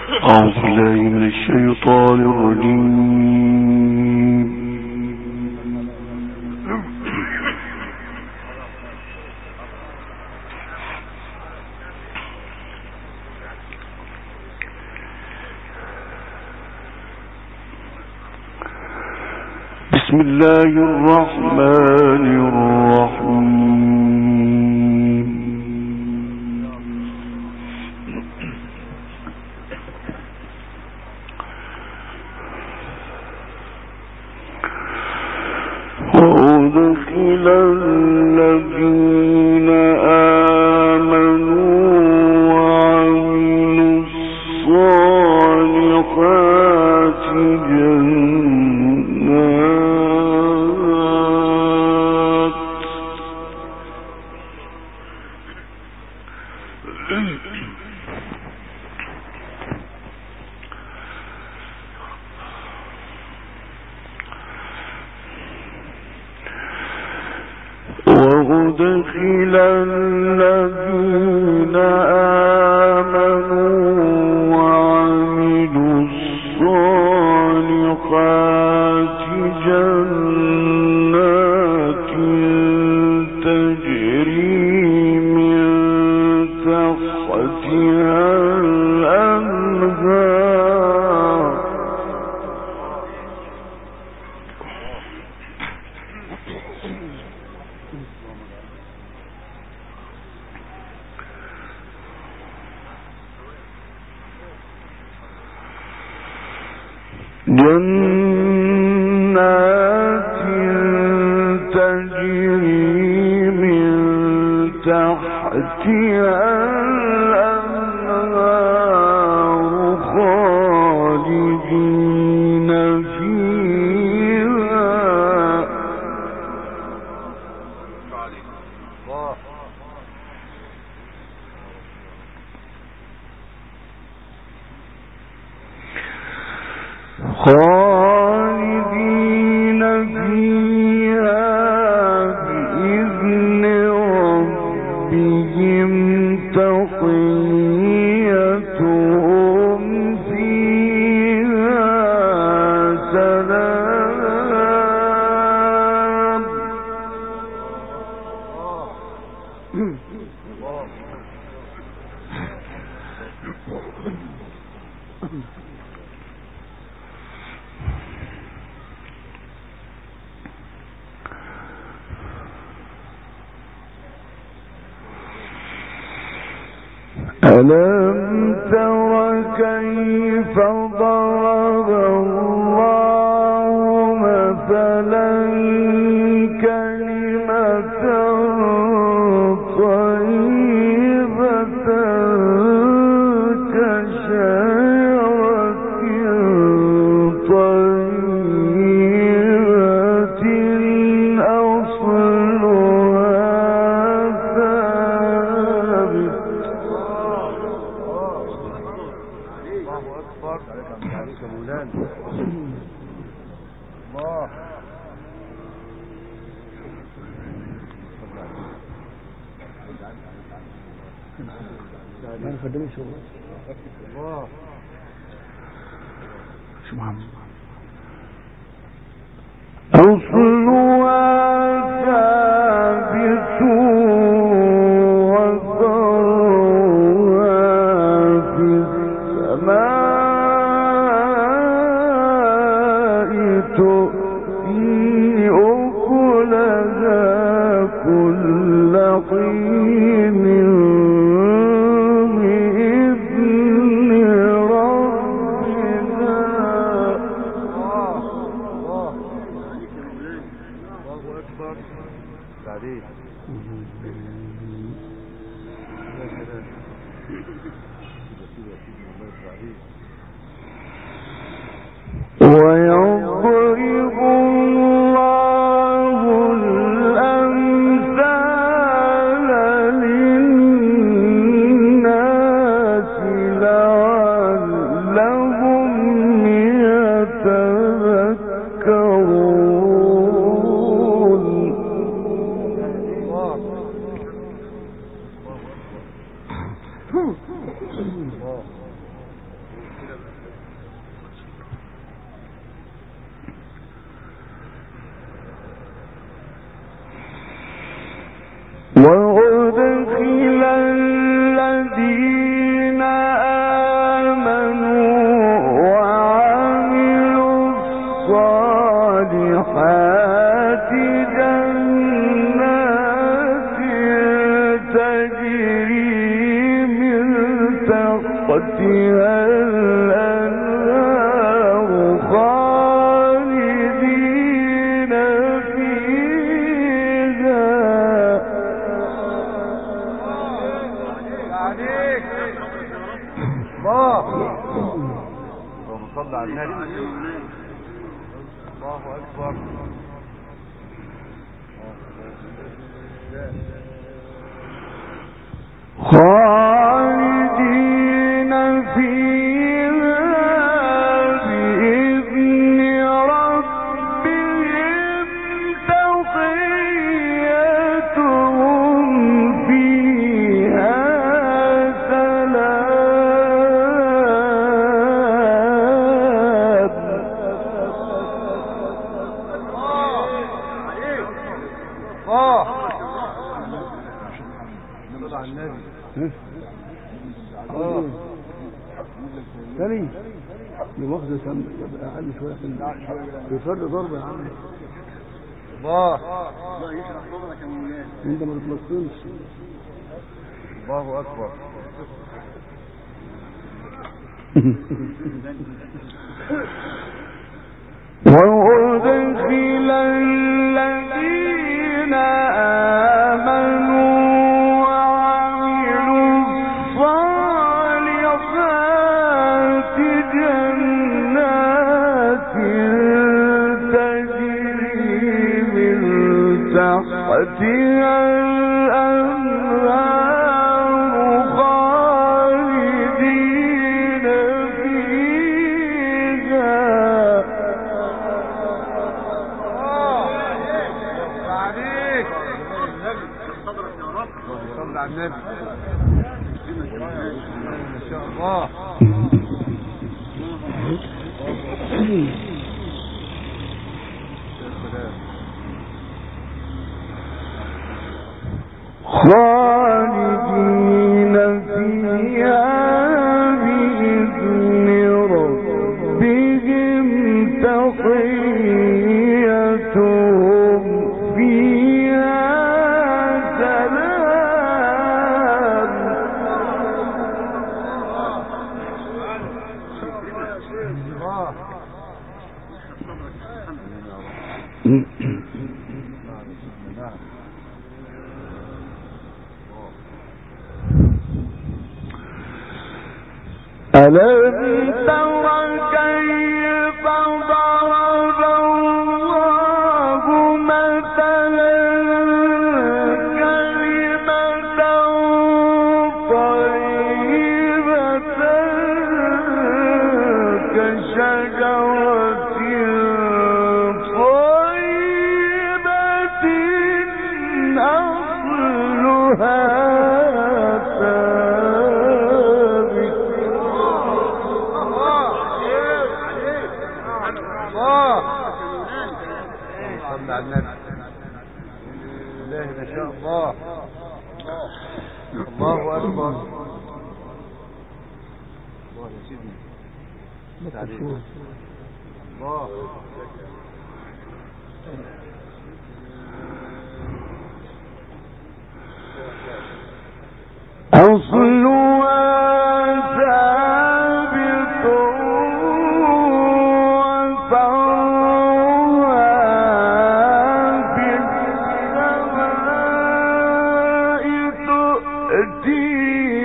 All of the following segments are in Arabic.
أعوذ بالله من الشيطان الرجيم. بسم الله الرحمن الرحيم. وأدخل الذين آمنوا وعملوا الصالحات جنات وأدخل الذين آمنوا وعملوا الصالحات جنات تجري من تحتها الأنهار جنات تجري من تحتها الأنهار خالدين فيها بإذن ربهم تحيتهم فيها سلام. ألم تر كيف ضرب الله مثلا كلمة طيبة كشجرة طيبة أصلها ثابت. أصلها ثابت وفرعها في السماء تؤتي أكلها كل حين بإذن ربنا. ويضرب الله الأمثال للناس لعلهم يتذكرون. وأدخل الذين آمنوا وعملوا الصالحات جنات تجري من تحتها الأنهار خالدين فيها. اللهم صل على النبي. الله أكبر. خالدين فيها بإذن ربهم تحيتهم فيها ثاني لمؤاخذة يبقى أقل شوية في فرق ضرب يا عم. الله يشرح صدرك يا مولانا انت ما تتلصمش. الله أكبر. وأدخل الذين آمنوا وعملوا الصالحات جنات تجري من تحتها الأنهار خالدين فيها. صل على النبي. ما شاء الله. خالدين فيها بإذن ربهم تحيتهم فيها سلام. ألم تر كيف ضرب الله مثلا كلمة طيبة كشجرة طيبة أصلها صل على النبي. الله ما شاء الله. الله أكبر. الله يا سيدي. الله. أصلها ثابت وفرعها في السماء تؤتي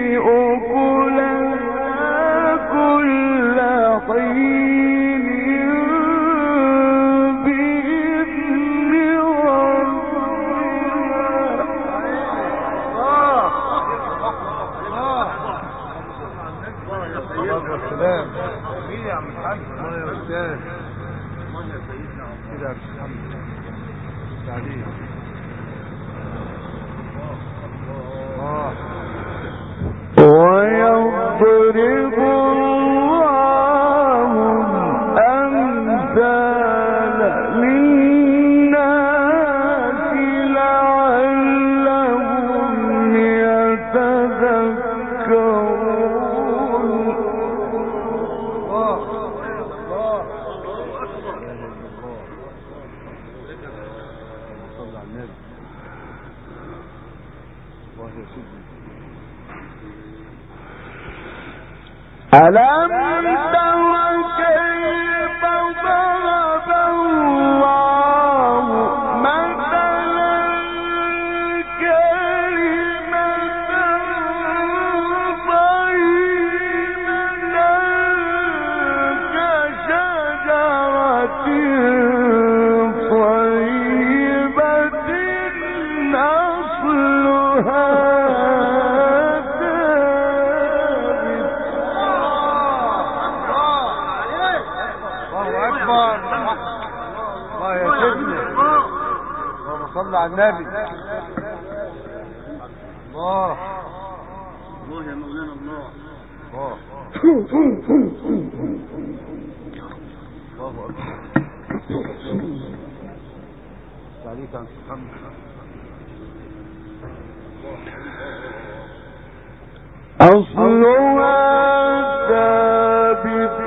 أكلها كل حين بإذن والسلام. مين يا عم الحاج؟ الله يا استاذ. كده يا محمد. تعليم. ويضرب الله ألم تر كيف ضرب الله مثلا كلمة طيبة كشجرة طيبة أصلها صلى على النبي. الله الله يا مولانا الله. الله أكبر. عليك عن محمد. أصلها ثابت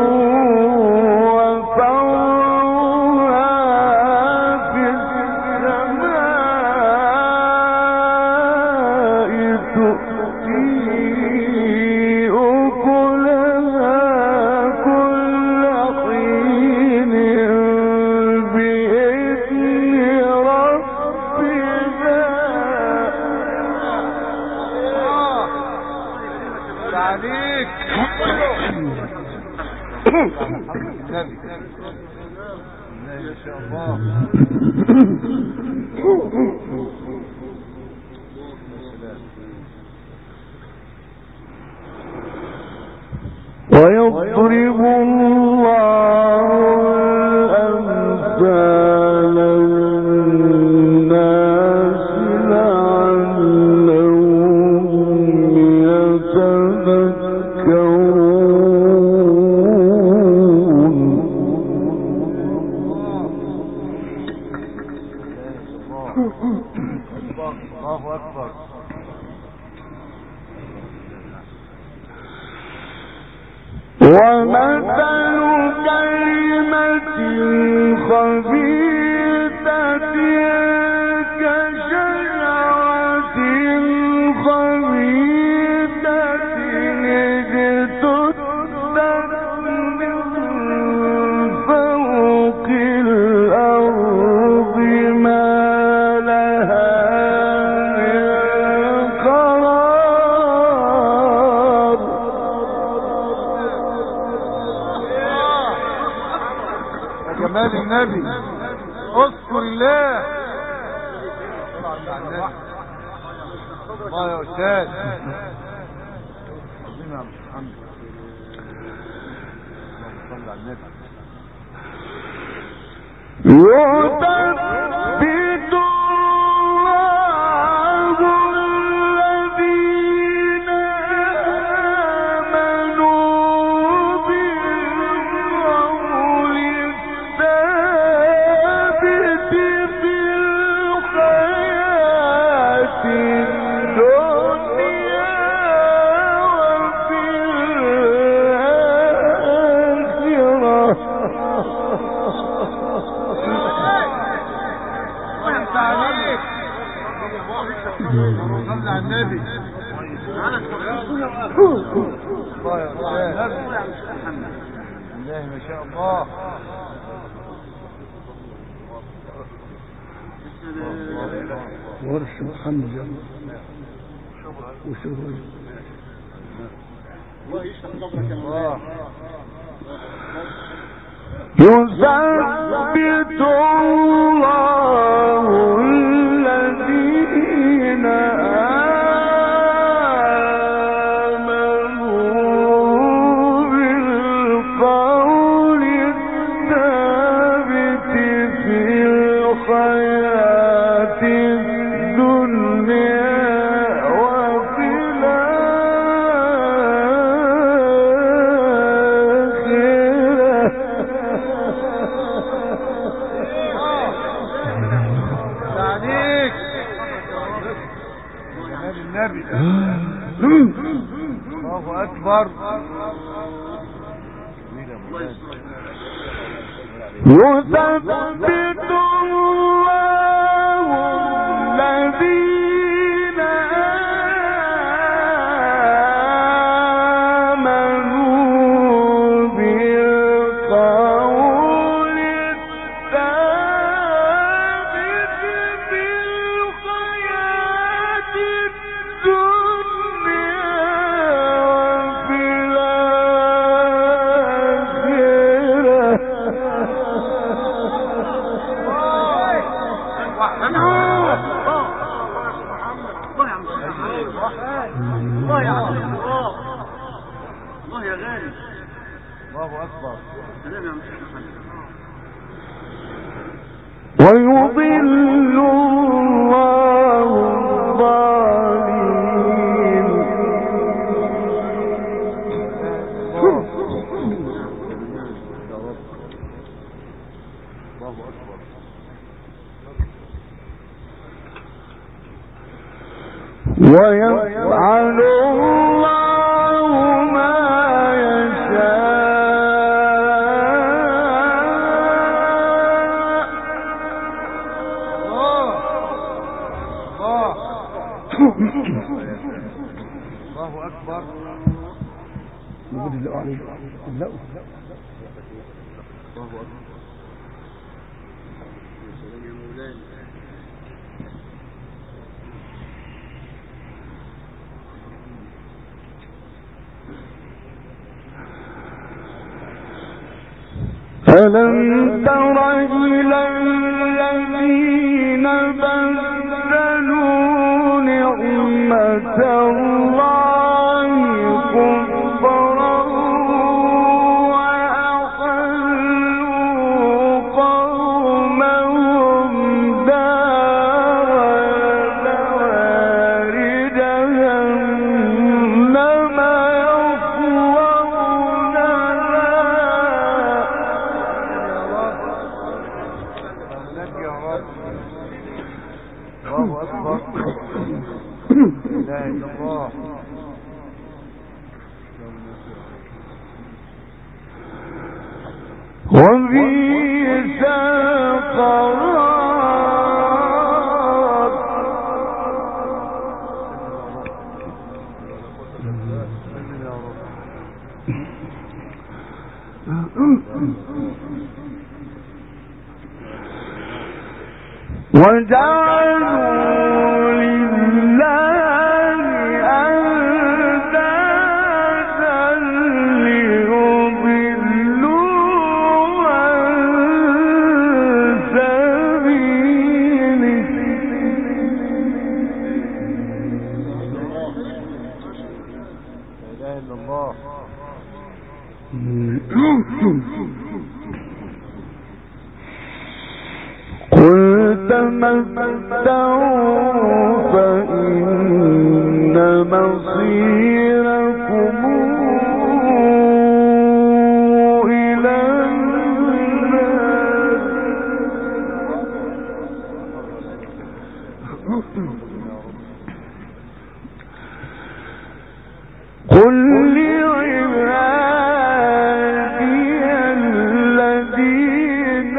ويضرب الله الأمثال للناس لعلهم يتذكرون. الله أكبر. ومثل كلمة خبيثة كشجرة خبيثة اجتثت من فوق الأرض ما لها من قرار. جمال النبي. اذكر الله. الله يا استاذ. عظيم يا عبد الحمد. اللهم صل على النبي. يثبت الله الذين آمنوا بالقول الثابت في الحياة الدنيا وفي صلى على النبي. الله يا استاذ. الله ما شاء الله. ورش محمد وشغل الله يشفى قبرك يا الله. يثبت الله الذين آمنوا بالقول الثابت في الحياة الدنيا وفي عليك. جمال النبي. الله اكبر. يثبت الله الذين آمنوا الله يا غالي. الله أكبر. سلام يا محمد. ويضل الله الظالمين. الله أكبر. ويفعل الله ما الله أكبر. نقول الله عليه لا الله أكبر. يا مولانا. ألم تر إلى الذين بدلوا نعمة الله كفرا وأحلوا قومهم دار البوار جهنم الله أكبر. لا إله إلا الله. وبئس القرار. وجعلوا لله أندادا ليضلوا عن سبيله. لا إله إلا الله. قل تمتعوا فإن مصيركم إلى النار. قل لعبادي الذين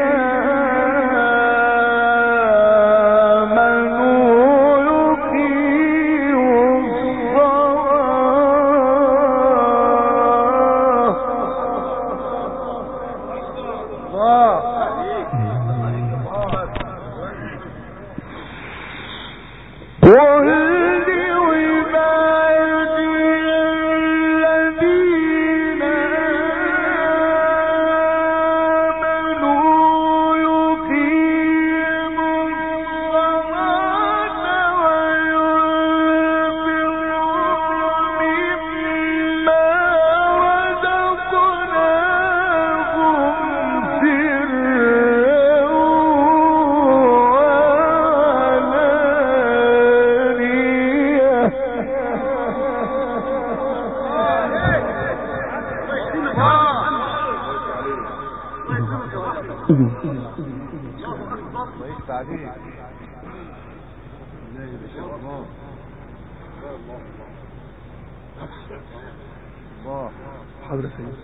حضرة سيد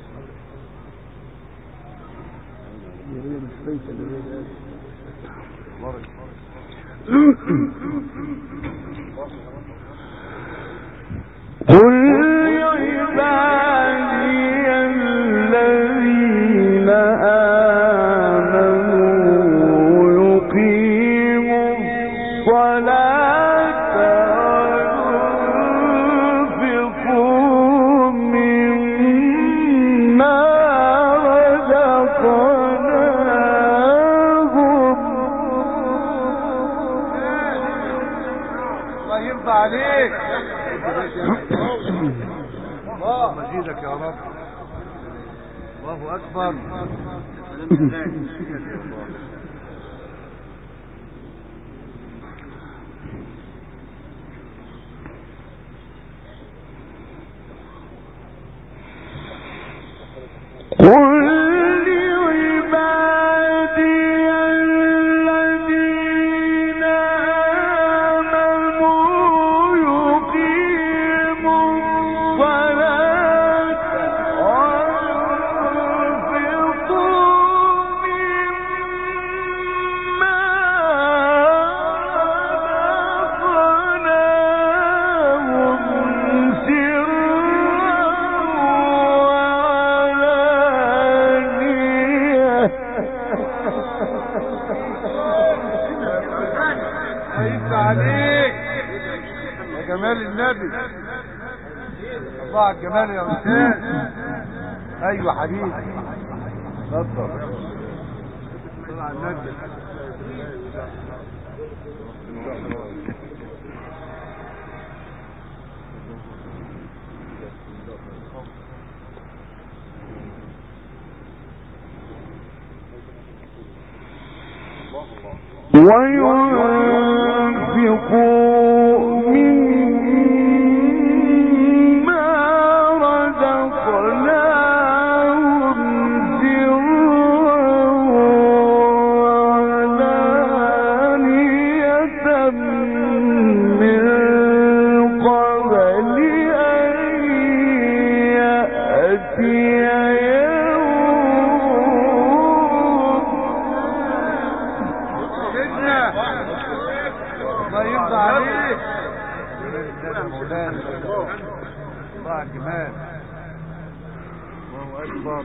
يريد السيد اللي قل عبادي الذين آمنوا يقيموا الصلاة وينفقوا مما رزقناهم. الله يرضى عليك. يا رب. الله أكبر. الله الجمال يا أستاذ. أيوة حبيبي اتفضل. صل على النبي. وينفقوا مما رزقناهم سرا وعلانية من قبل أن يأتي الله يرضى عليك. مولانا الله الجمال. الله أكبر.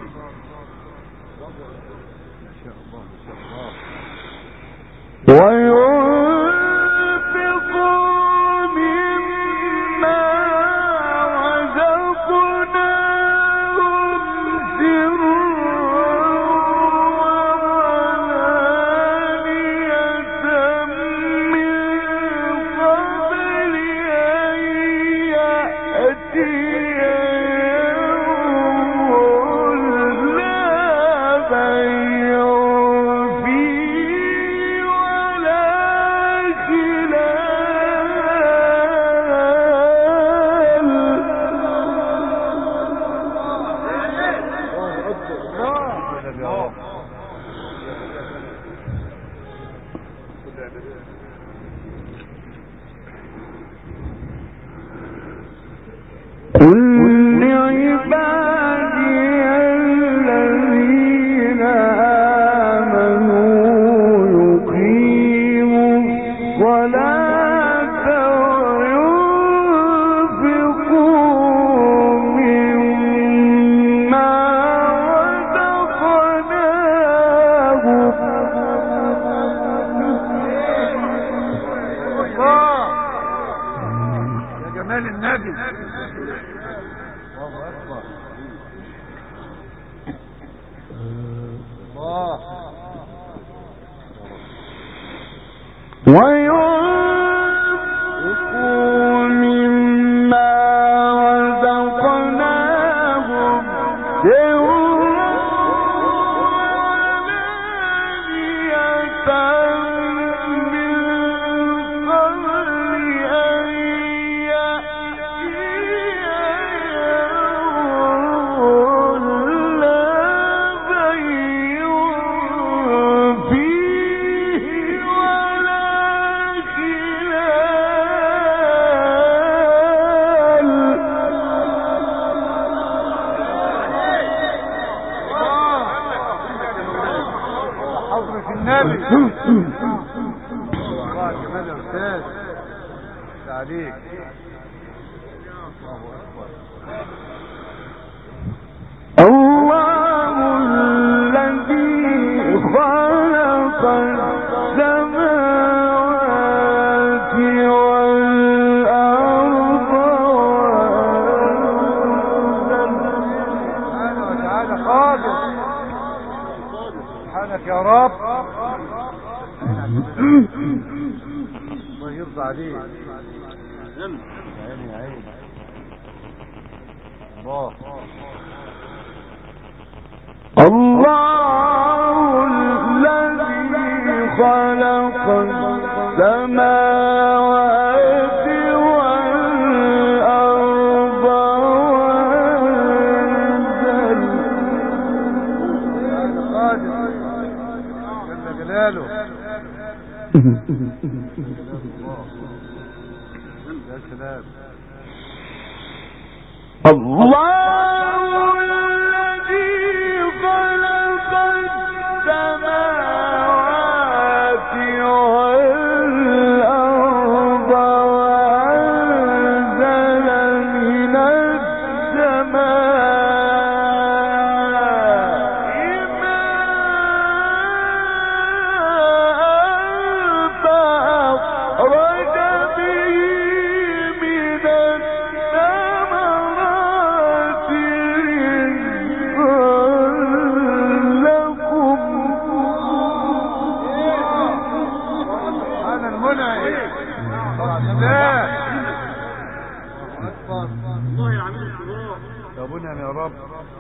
ما شاء الله ما شاء الله. وينفقوا مما رزقناهم سرا سبحانك يا رب. الله يرضى عليك. عيني عيني. الله الذي خلق السماوات والأرض وأنزل جل جلاله يا سلام الله الذي خلق السماوات والأرض وأنزل من السماء ماء فأخرج به من الثمرات انا المنعم الله العميد الكبار. يا منعم يا رب.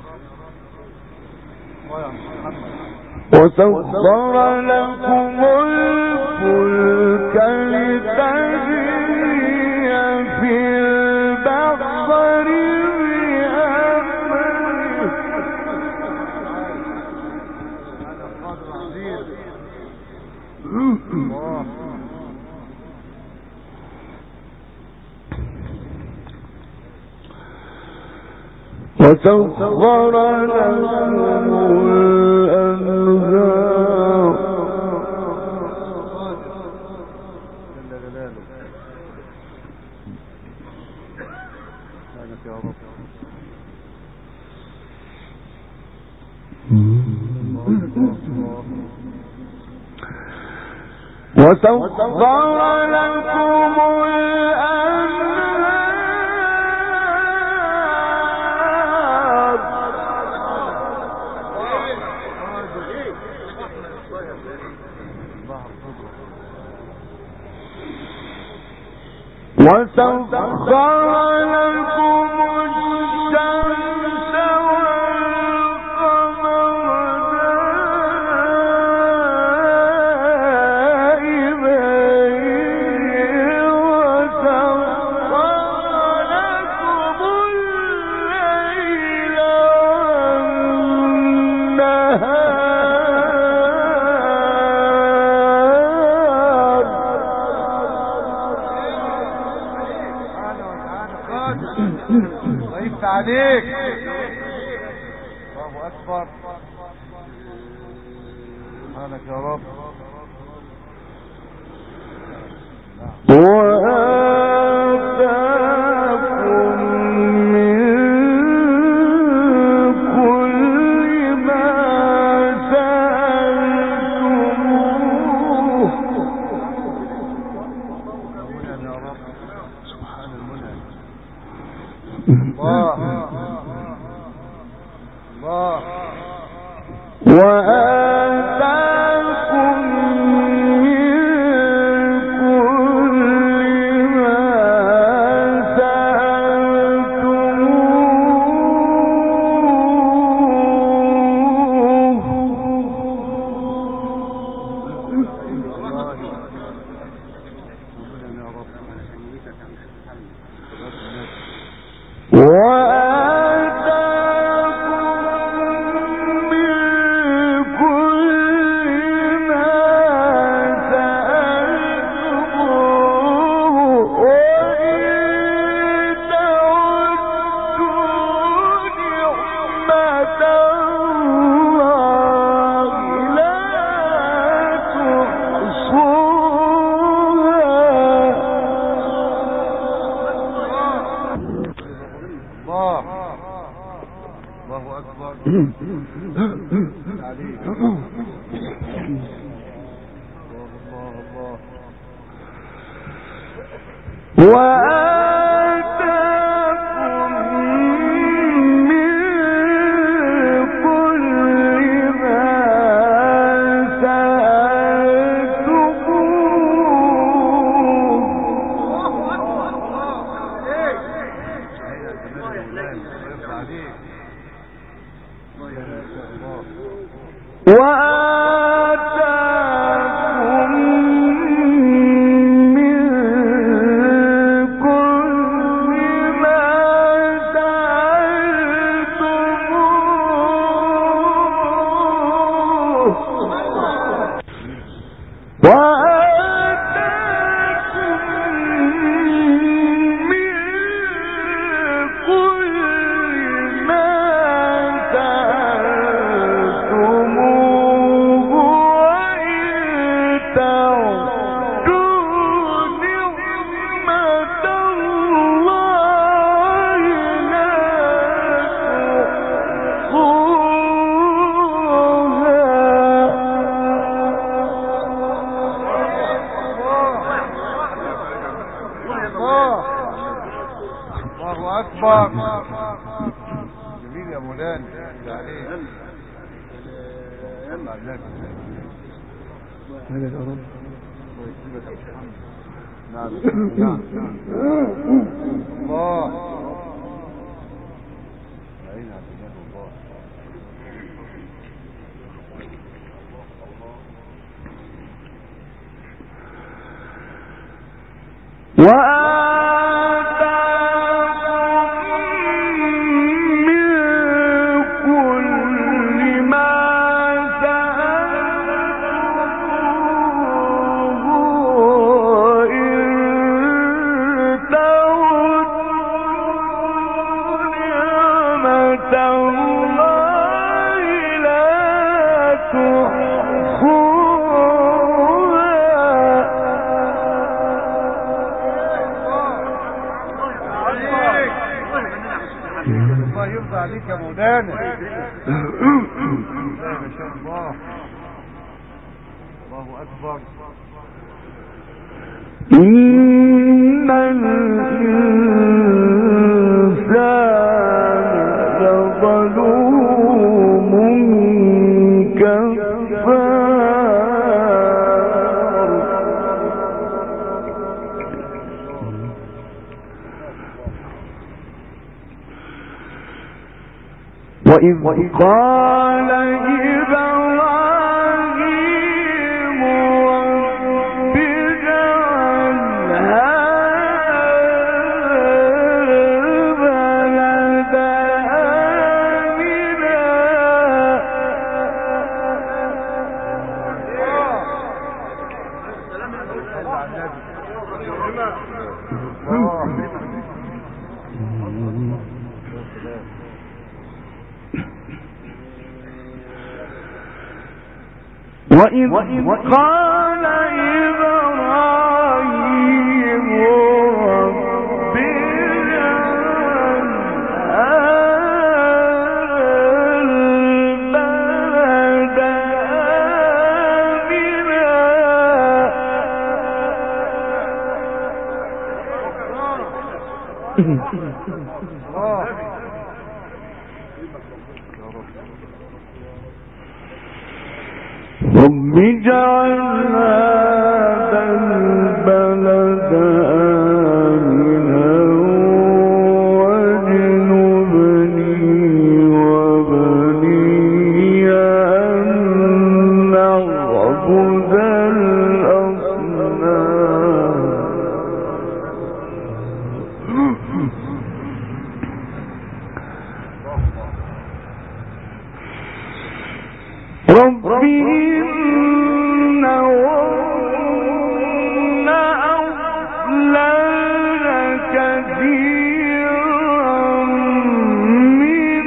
الله يا محمد. وسخر لكم الفلك لتجري في البحر بأمره هذا القادر العزيز. الله وسخر لكم الأنهار جل جلاله. سبحانك يا رب. وسخر لكم وسخر لكم الشمس والقمر دائبين وسخر لكم الليل والنهار ضيفت عليك. الله اكبر. سبحانك يا رب. وآتاكم من كل ما سألتموه المنعم يا رب. سبحان المنعم. الله الله. وآتاكم من كل ما جميل يا مولانا عليك. يلا على النبي. هذا يا رب. نعم نعم الله عين عبد الله الله يرضى عليك يا مولانا. ما شاء الله. الله أكبر. إن الإنسان لظلوم كفار وإذ قال إبراهيم رب اجعل هذا البلد وإذ قال إبراهيم رب اجعل البلد رب اجعل هذا البلد آمنا واجنبني وبني أن نعبد الأصنام ربي إنهن أضللن كثيرا من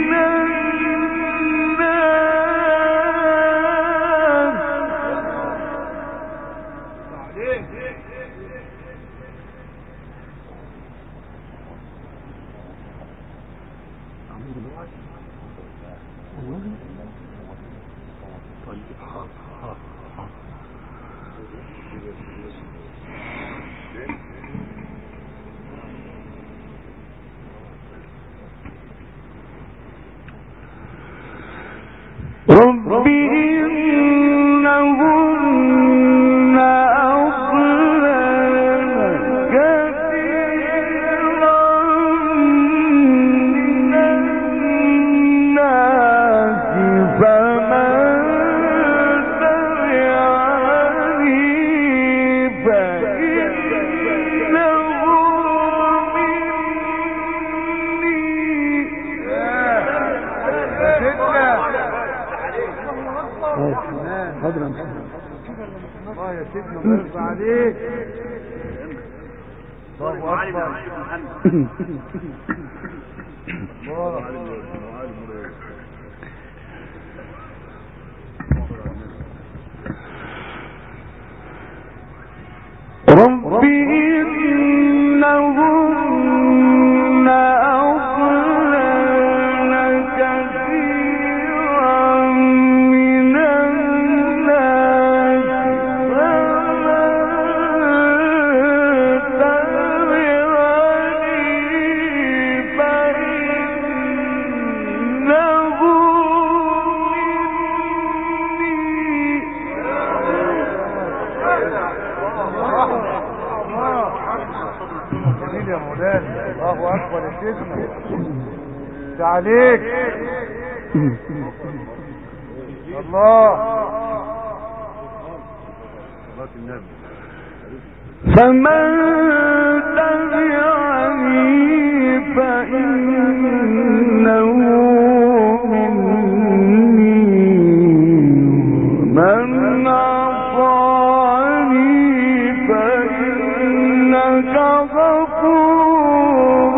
ربي إنهن أضللن كثيرا من الناس حاضر يا محمد. الله يا سيدنا الله يرضى عليك. الله اكبر. رب إنهن أضللن كثيرا من الناس جميل يا مولانا. الله اكبر يا سيدنا. عليك الله. فمن تبعني فإنه مني من عصاني فإنك غفور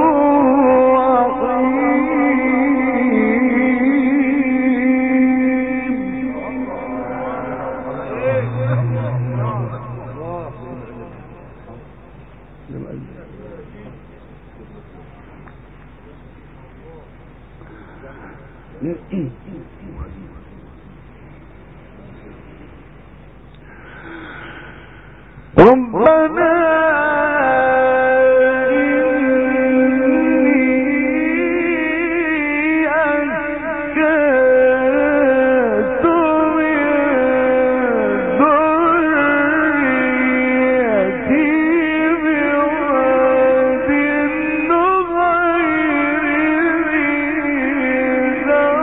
ربنا إني أسكنت من ذريتي بواد غير ذي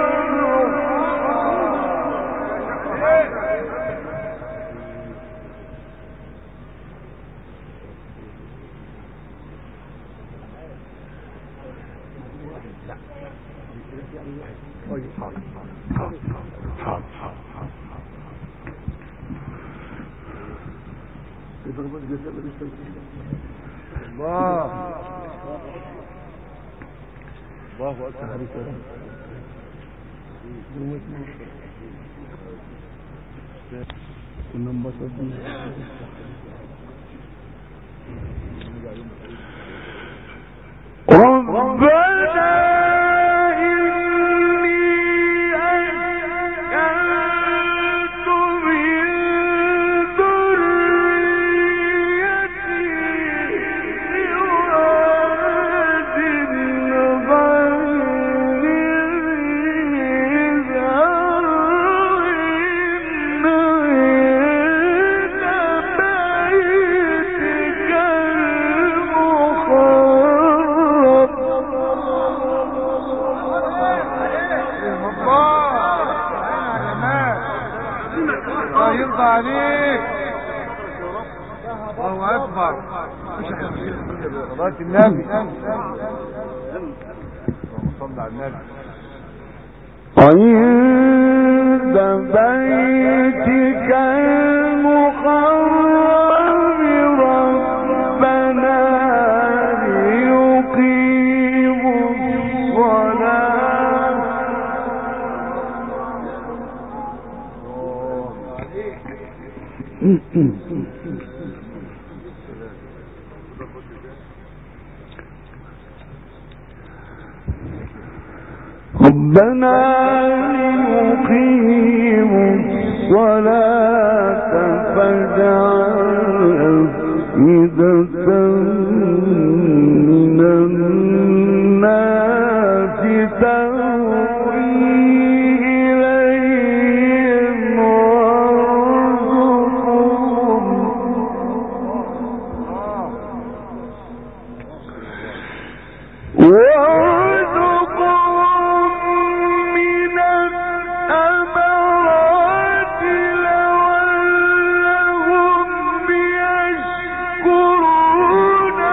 الله اكبر. كنا انبسطنا. ربنا إني أسكنت من ذريتي بواد غير ذي زرع عند بيتك الله يرضى عليك. الله اكبر. صلاة النبي. اللهم صل على النبي. عند بيتك المحرم ربنا ليقيموا الصلاة ربنا ليقيموا الصلاة فاجعل أفئدة من الناس تهوي إليهم وارزقهم من الثمرات لعلهم يشكرون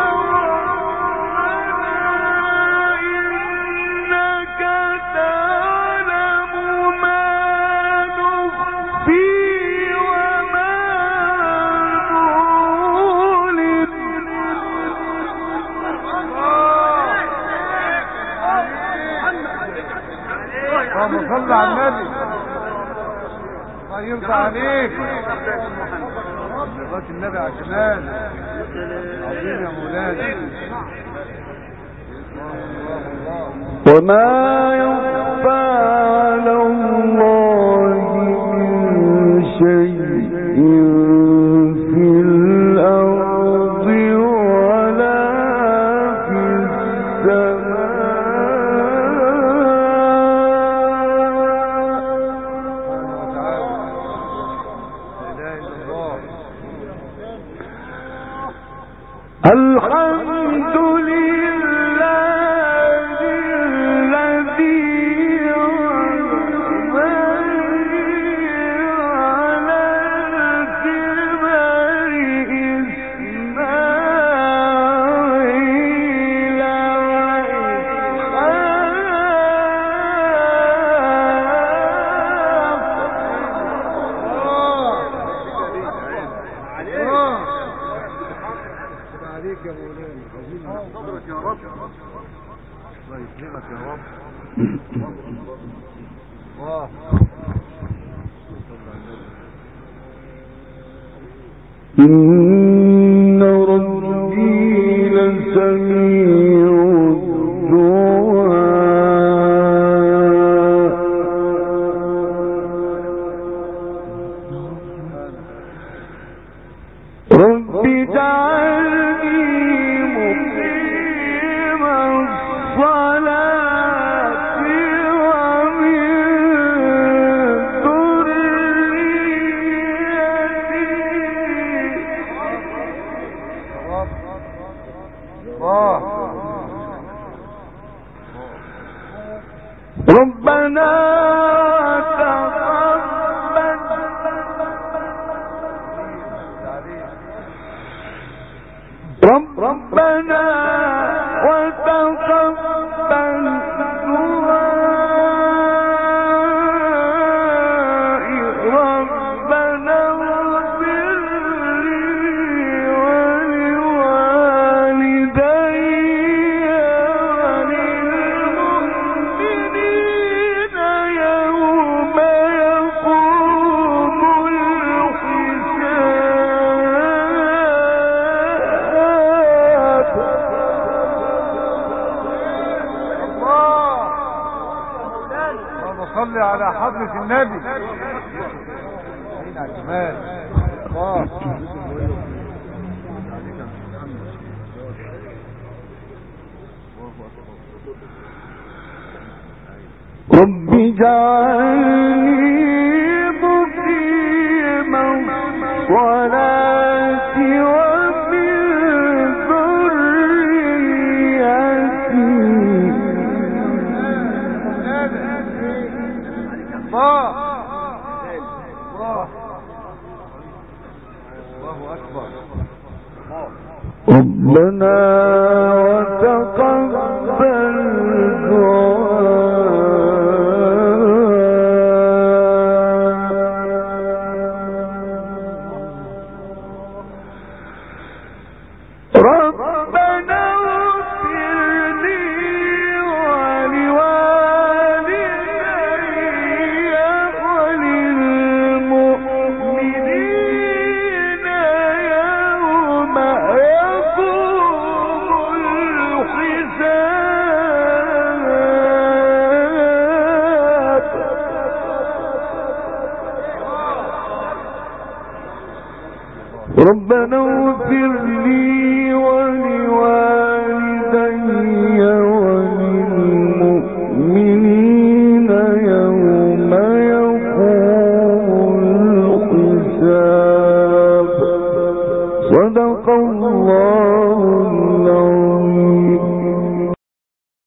اللهم صل على النبي. الله يرضى عليك. صلاة النبي على الشمال. عظيم يا مولانا. وما يخفى على الله من شيء في الأرض ولا في السماء. الحمد إن ربي لسميع الدعاء. رب اجعلني مقيم الصلاة ومن ربنا وتقبل دعائي. ربنا اغفر لي ولوالدي وللمؤمنين يوم يقوم الحساب. صل على حضرة النبي. على الجمال. الله. رب اجعلني مقيم الصلاة ومن ذريتي. الله أكبر. ربنا وتقبل ربنا اغفر